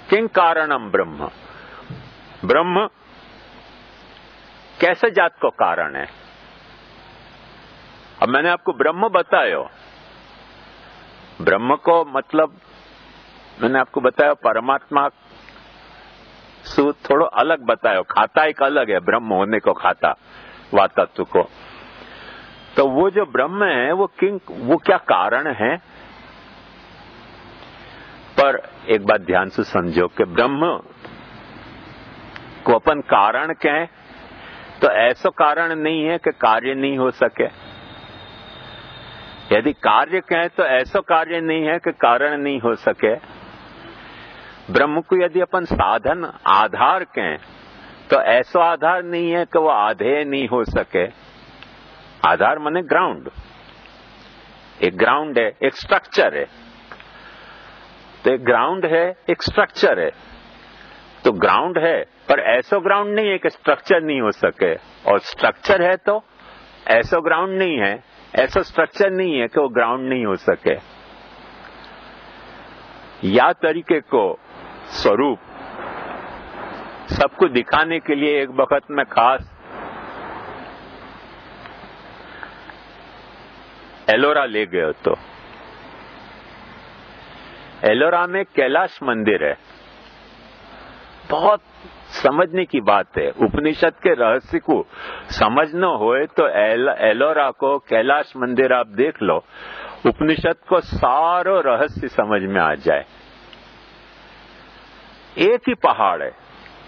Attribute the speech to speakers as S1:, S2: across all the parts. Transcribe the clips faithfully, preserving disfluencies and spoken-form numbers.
S1: किं कारणम ब्रह्म, ब्रह्म कैसे जात को कारण है। अब मैंने आपको ब्रह्म बतायो, ब्रह्म को मतलब मैंने आपको बताया परमात्मा सु थोड़ो अलग बतायो, खाता एक अलग है ब्रह्म होने को, खाता वा तत्व को। तो वो जो ब्रह्म है वो किंग, वो क्या कारण है। पर एक बात ध्यान से समझो कि ब्रह्म को अपन कारण कहें तो ऐसा कारण नहीं है कि कार्य नहीं हो सके। यदि कार्य कहें तो ऐसा कार्य नहीं है कि कारण नहीं हो सके। ब्रह्म को यदि अपन साधन आधार कहें तो ऐसा आधार नहीं है कि वो आधेय नहीं हो सके। आधार माने ग्राउंड, एक ग्राउंड है, एक स्ट्रक्चर है। तो एक ग्राउंड है, एक स्ट्रक्चर है। तो ग्राउंड है पर ऐसा ग्राउंड नहीं है कि स्ट्रक्चर नहीं हो सके, और स्ट्रक्चर है तो ऐसा ग्राउंड नहीं है, ऐसा स्ट्रक्चर नहीं है कि वो ग्राउंड नहीं हो सके। या तरीके को स्वरूप सबको दिखाने के लिए एक वक्त में खास एलोरा ले गए। तो एलोरा में कैलाश मंदिर है, बहुत समझने की बात है। उपनिषद के रहस्य को समझना होए तो एल, एलोरा को कैलाश मंदिर आप देख लो, उपनिषद को सारो रहस्य समझ में आ जाए। एक ही पहाड़ है,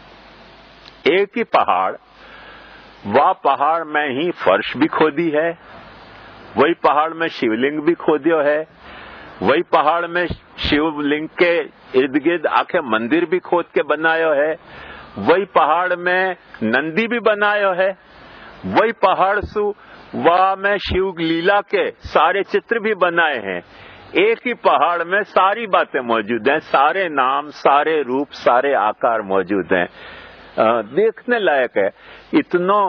S1: एक ही पहाड़, वह पहाड़ में ही फर्श भी खोदी है, वही पहाड़ में शिवलिंग भी खोदियो है, वही पहाड़ में शिवलिंग के इर्द गिर्द आखे मंदिर भी खोद के बनायो है, वही पहाड़ में नंदी भी बनायो है, वही पहाड़ सु वह में शिव लीला के सारे चित्र भी बनाए हैं। एक ही पहाड़ में सारी बातें मौजूद हैं, सारे नाम, सारे रूप, सारे आकार मौजूद हैं। आ, देखने लायक है। इतनो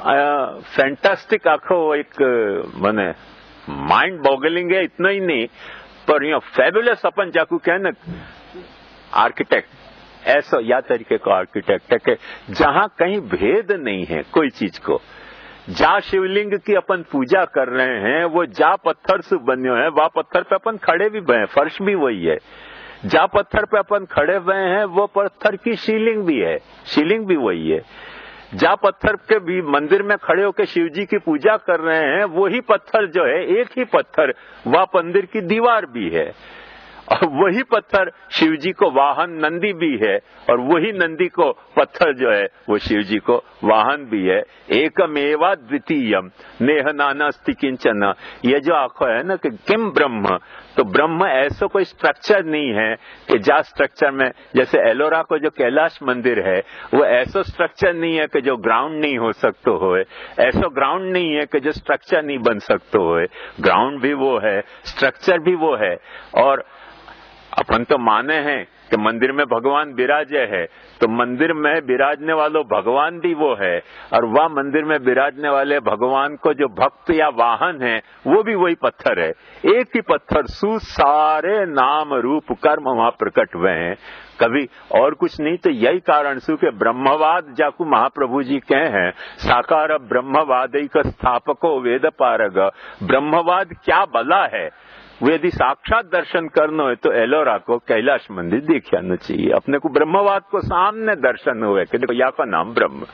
S1: फैंटास्टिक आखो एक माने माइंड बॉगलिंग है। इतना ही नहीं पर यो फेबुलस अपन जाकू कहे न आर्किटेक्ट, ऐसा या तरीके का आर्किटेक्ट है कि जहां कहीं भेद नहीं है कोई चीज को। जा शिवलिंग की अपन पूजा कर रहे हैं वो जा पत्थर से बन्यो है, वह पत्थर पे अपन खड़े भी हुए हैं, फर्श भी वही है। जा पत्थर पे अपन खड़े हुए हैं वो पत्थर की शिवलिंग भी है, शिवलिंग भी वही है। जा पत्थर के भी मंदिर में खड़े होकर शिव जी की पूजा कर रहे हैं, वही पत्थर जो है, एक ही पत्थर वह मंदिर की दीवार भी है, और वही पत्थर शिव जी को वाहन नंदी भी है, और वही नंदी को पत्थर जो है वो शिव जी को वाहन भी है। एकमेवा द्वितीयम नेह नानास्ति किंचन। ये जो आंखों है ना कि किम ब्रह्म, तो ब्रह्म ऐसा कोई स्ट्रक्चर नहीं है कि जा स्ट्रक्चर में, जैसे एलोरा को जो कैलाश मंदिर है वो ऐसा स्ट्रक्चर नहीं है कि जो ग्राउंड नहीं हो सकता हो, ऐसा ग्राउंड नहीं है कि जो स्ट्रक्चर नहीं बन सकता हो। ग्राउंड भी वो है, स्ट्रक्चर भी वो है। और अपन तो माने हैं कि मंदिर में भगवान विराजे है, तो मंदिर में विराजने वालों भगवान भी वो है, और वह मंदिर में विराजने वाले भगवान को जो भक्त या वाहन है वो भी वही पत्थर है। एक ही पत्थर सु सारे नाम रूप कर्म वहां प्रकट हुए हैं, कभी और कुछ नहीं। तो यही कारण सु के ब्रह्मवाद जाकू महाप्रभु जी कहे हैं, साकार ब्रह्मवाद का स्थापको वेद पारग। ब्रह्मवाद क्या बला है, वो यदि साक्षात दर्शन करना है तो एलोरा को कैलाश मंदिर देख आना चाहिए। अपने को ब्रह्मवाद को सामने दर्शन हुए कि देखो या का नाम ब्रह्म,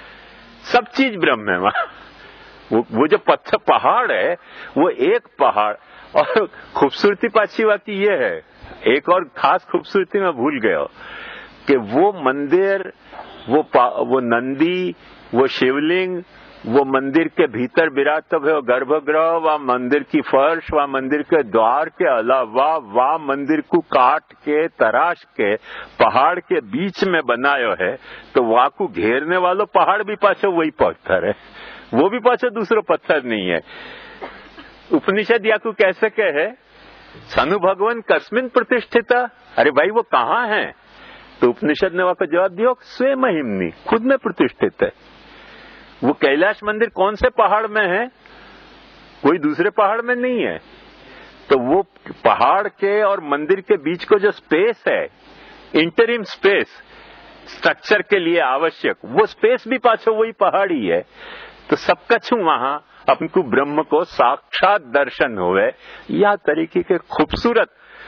S1: सब चीज ब्रह्म है वहां। वो, वो जो पत्थर पहाड़ है वो एक पहाड़। और खूबसूरती पाछी बात ये है, एक और खास खूबसूरती मैं भूल गया कि वो मंदिर, वो वो नंदी, वो शिवलिंग, वो मंदिर के भीतर विराजत हुए गर्भगृह, व मंदिर की फर्श, व मंदिर के द्वार के अलावा व मंदिर को काट के तराश के पहाड़ के बीच में बनायो है। तो वहां को घेरने वालों पहाड़ भी पाछो वही पत्थर है, वो भी पाछो दूसरा पत्थर नहीं है। उपनिषद या को कैसे कहे सनु भगवान कस्मिन प्रतिष्ठिता, अरे भाई वो कहाँ है? तो उपनिषद ने वहां का जवाब दिया स्वयं महिमनी, खुद में प्रतिष्ठित है। वो कैलाश मंदिर कौन से पहाड़ में है? कोई दूसरे पहाड़ में नहीं है। तो वो पहाड़ के और मंदिर के बीच को जो स्पेस है इंटरिम स्पेस स्ट्रक्चर के लिए आवश्यक, वो स्पेस भी पाछो वही पहाड़ी है। तो सब कछु वहां अपन को ब्रह्म को साक्षात दर्शन होवे। यह तरीके के खूबसूरत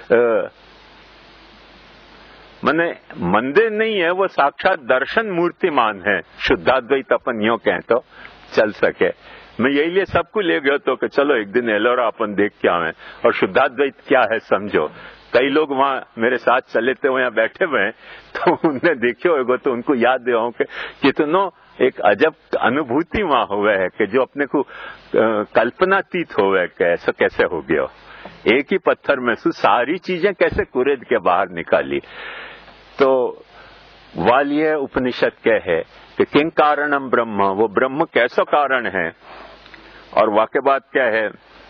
S1: मने मंदिर नहीं है, वो साक्षात दर्शन मूर्तिमान है। शुद्धाद्वैत अपन यो कहें तो चल सके। मैं यही लिए सबको ले गया तो कि चलो एक दिन एलोरा अपन देख के आवे और शुद्धाद्वैत क्या है समझो। कई लोग वहां मेरे साथ चले थे, वहां बैठे हुए हैं, तो उनने देखे होगा तो उनको याद दे कि कितनो एक अजब अनुभूति वहां हुआ है कि जो अपने को कल्पनातीत होवे कि ऐसा कैसे हो गया। एक ही पत्थर में से सारी चीजें कैसे कुरेद के बाहर निकाली। तो वालिय उपनिषद क्या है कि किं कारणम ब्रह्म, वो ब्रह्म कैसा कारण है। और वाक्य बात क्या है,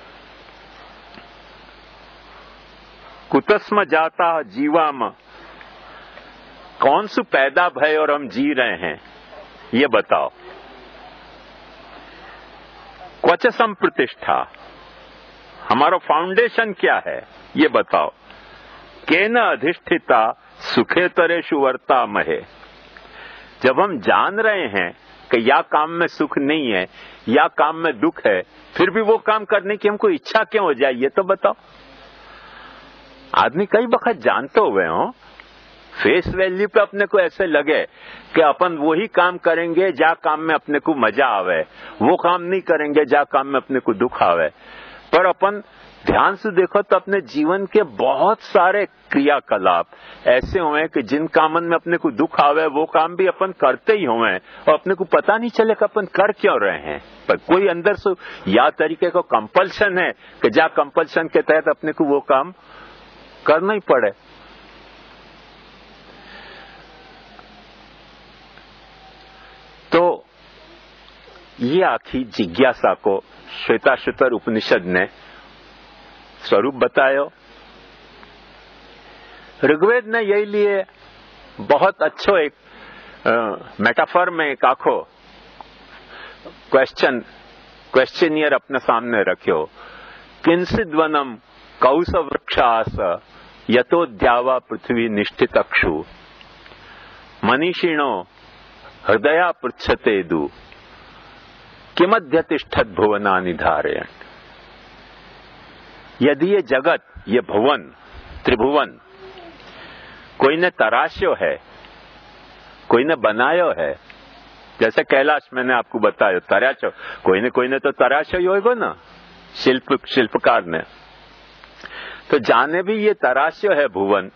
S1: कुतस्म जाता जीवाम, कौन सु पैदा भय और हम जी रहे हैं ये बताओ। क्वच संप्रतिष्ठा, हमारा फाउंडेशन क्या है ये बताओ। केन अधिष्ठिता सुखे तरेषु वर्ता महे, जब हम जान रहे हैं कि या काम में सुख नहीं है या काम में दुख है, फिर भी वो काम करने की हमको इच्छा क्यों हो जाए ये तो बताओ। आदमी कई वक्त जानते हुए हो, फेस वैल्यू पे अपने को ऐसे लगे कि अपन वही काम करेंगे जा काम में अपने को मजा आवे, वो काम नहीं करेंगे जा काम में अपने को दुख आवे। पर अपन ध्यान से देखो तो अपने जीवन के बहुत सारे क्रियाकलाप ऐसे हुए कि जिन कामन में अपने को दुख आवे वो काम भी अपन करते ही हुए और अपने को पता नहीं चले कि अपन कर क्यों रहे हैं। पर कोई अंदर से या तरीके का कंपल्शन है कि जा कंपल्शन के तहत अपने को वो काम करना ही पड़े। तो ये आखी जिज्ञासा को श्वेताश्वतर उपनिषद ने स्वरूप बतायो। ऋग्वेद ने यही लिए बहुत अच्छो एक मेटाफर में एक आखो क्वेश्चन क्वेश्चनियर अपने सामने रखियो। किंसिद वनम कौस वृक्षास यतोद्यावा पृथ्वी निष्ठितक्षु मनीषिणो हृदया पृच्छते दु किमध्य तिष्ठत भुवना निधारयन्। यदि ये जगत, ये भुवन, त्रिभुवन कोई ने तराश्यो है, कोई ने बनायो है, जैसे कैलाश मैंने आपको बताया तराशो, कोई ने कोई ने तो तराशो ही होगा ना, शिल्प शिल्पकार ने। तो जाने भी ये तराश्यो है भुवन,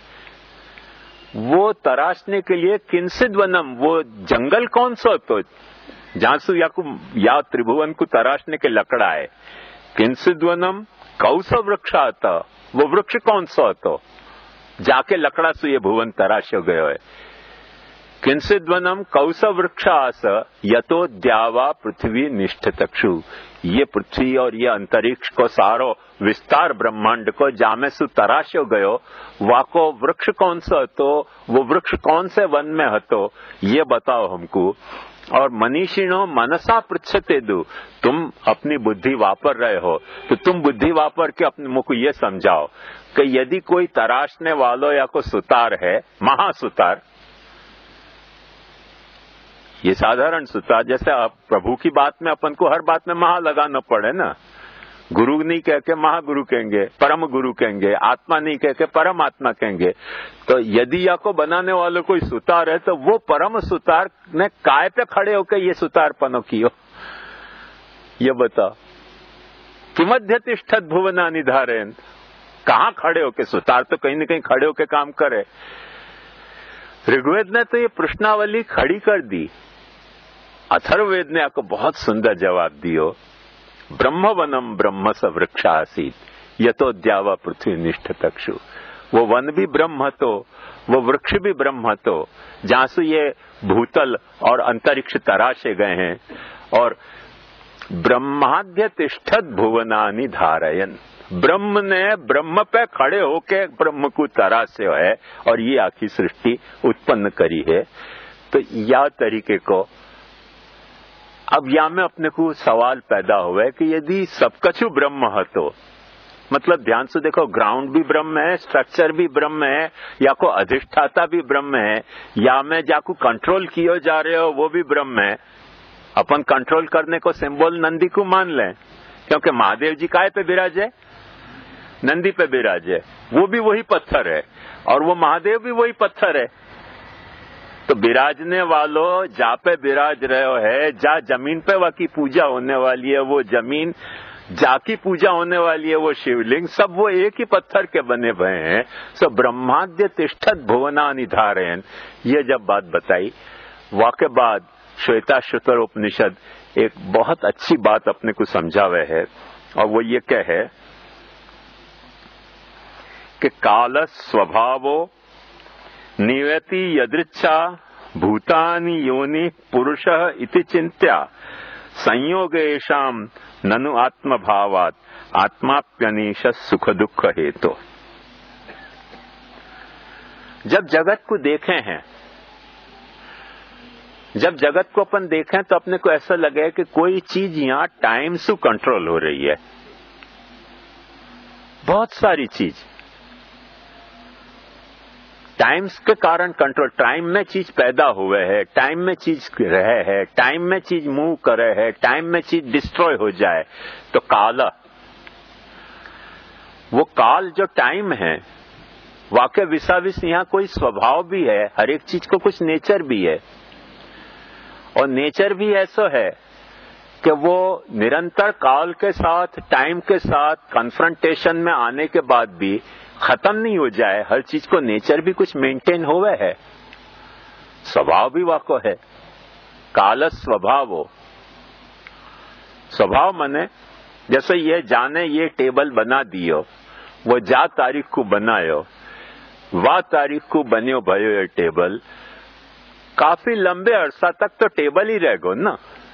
S1: वो तराशने के लिए किंसिद वनम, वो जंगल कौन सा तो जहां से या, या त्रिभुवन को तराशने के लकड़ा है। किंसिद वनम कौस वृक्ष आता, वो वृक्ष कौन सा तो जाके लकड़ा से ये भुवन तराशो गयो है। किंसिद वनम कौस वृक्षास यतो द्यावा पृथ्वी निष्ठितक्षु, ये पृथ्वी और ये अंतरिक्ष को सारो विस्तार ब्रह्मांड को जामे सु तराशो गयो, वाको वृक्ष कौन सा तो, वो वृक्ष कौन से वन में हतो ये बताओ हमको। और मनीषिणो मनसा पृच्छते दु, तुम अपनी बुद्धि वापर रहे हो तो तुम बुद्धि वापर के अपने मुख को ये समझाओ कि यदि कोई तराशने वालों या कोई सुतार है, महासुतार, ये साधारण सुतार, जैसे आप प्रभु की बात में अपन को हर बात में महा लगाना पड़े ना। गुरु नहीं कह के महागुरु कहेंगे, परम गुरु कहेंगे, आत्मा नहीं कह के परम आत्मा कहेंगे। तो यदि या को बनाने वालों कोई सुतार है तो वो परम सुतार ने काय पे खड़े होकर ये सुतार पनो कियो ये बताओ। किमध्य तिष्ठत भुवना निधारयन्, कहाँ खड़े होके, सुतार तो कहीं न कहीं खड़े होके काम करे। ऋग्वेद ने तो ये प्रश्नावली खड़ी कर दी, अथर्ववेद ने आपको बहुत सुंदर जवाब दियो। ब्रह्म वनम ब्रह्म स वृक्षासीत यतोद्यावा पृथ्वी निष्ठितक्षु, वो वन भी ब्रह्म तो, वो वृक्ष भी ब्रह्म तो, जहां से ये भूतल और अंतरिक्ष तराशे गए हैं। और ब्रह्माद्य तिष्ठत भुवनानि धारयन्, ब्रह्म ने ब्रह्म पे खड़े होके ब्रह्म को तराशे है और ये आखी सृष्टि उत्पन्न करी है। तो या तरीके को अब या में अपने को सवाल पैदा हुआ है कि यदि सब कछु ब्रह्म है तो मतलब ध्यान से देखो, ग्राउंड भी ब्रह्म है, स्ट्रक्चर भी ब्रह्म है, या को अधिष्ठाता भी ब्रह्म है, या मैं जाकू कंट्रोल किए जा रहे हो वो भी ब्रह्म है। अपन कंट्रोल करने को सिंबल नंदी को मान लें, क्योंकि महादेव जी काय पे विराजे? नंदी पे विराजे। वो भी वही पत्थर है और वो महादेव भी वही पत्थर है। तो विराजने वालों, जा पे विराज रहे हो है, जा जमीन पे वाकी पूजा होने वाली है वो जमीन, जाकी पूजा होने वाली है वो शिवलिंग, सब वो एक ही पत्थर के बने हुए हैं। सब ब्रह्माद्य तिष्ठत भुवना निधारयन, ये जब बात बताई, वाके बाद श्वेता शुतर उपनिषद एक बहुत अच्छी बात अपने को समझावे है, और वो ये कहे कि काल स्वभावो नियति यदृच्छा भूतानि योनि पुरुषः इति चिंत्या संयोगेशाम ननु आत्मभावात आत्माप्यनीश सुख दुख हेतु। जब जगत को देखें हैं, जब जगत को अपन देखें तो अपने को ऐसा लगे कि कोई चीज यहां टाइम से कंट्रोल हो रही है। बहुत सारी चीज टाइम्स के कारण कंट्रोल, टाइम में चीज पैदा हुए है, टाइम में चीज रहे है, टाइम में चीज मूव करे है, टाइम में चीज डिस्ट्रॉय हो जाए। तो काल, वो काल जो टाइम है, वाकई विसाविस यहाँ कोई स्वभाव भी है, हर एक चीज को कुछ नेचर भी है, और नेचर भी ऐसा है कि वो निरंतर काल के साथ, टाइम के साथ कन्फ्रंटेशन में आने के बाद भी खत्म नहीं हो जाए। हर चीज को नेचर भी कुछ मेंटेन हुआ है, स्वभाव भी वाको है। काल स्वभाव हो, स्वभाव मने जैसे ये जाने ये टेबल बना दियो, वो जा तारीख को बनायो, वाह तारीख को बनियो भयो ये टेबल, काफी लंबे अरसा तक तो टेबल ही रहेगो ना।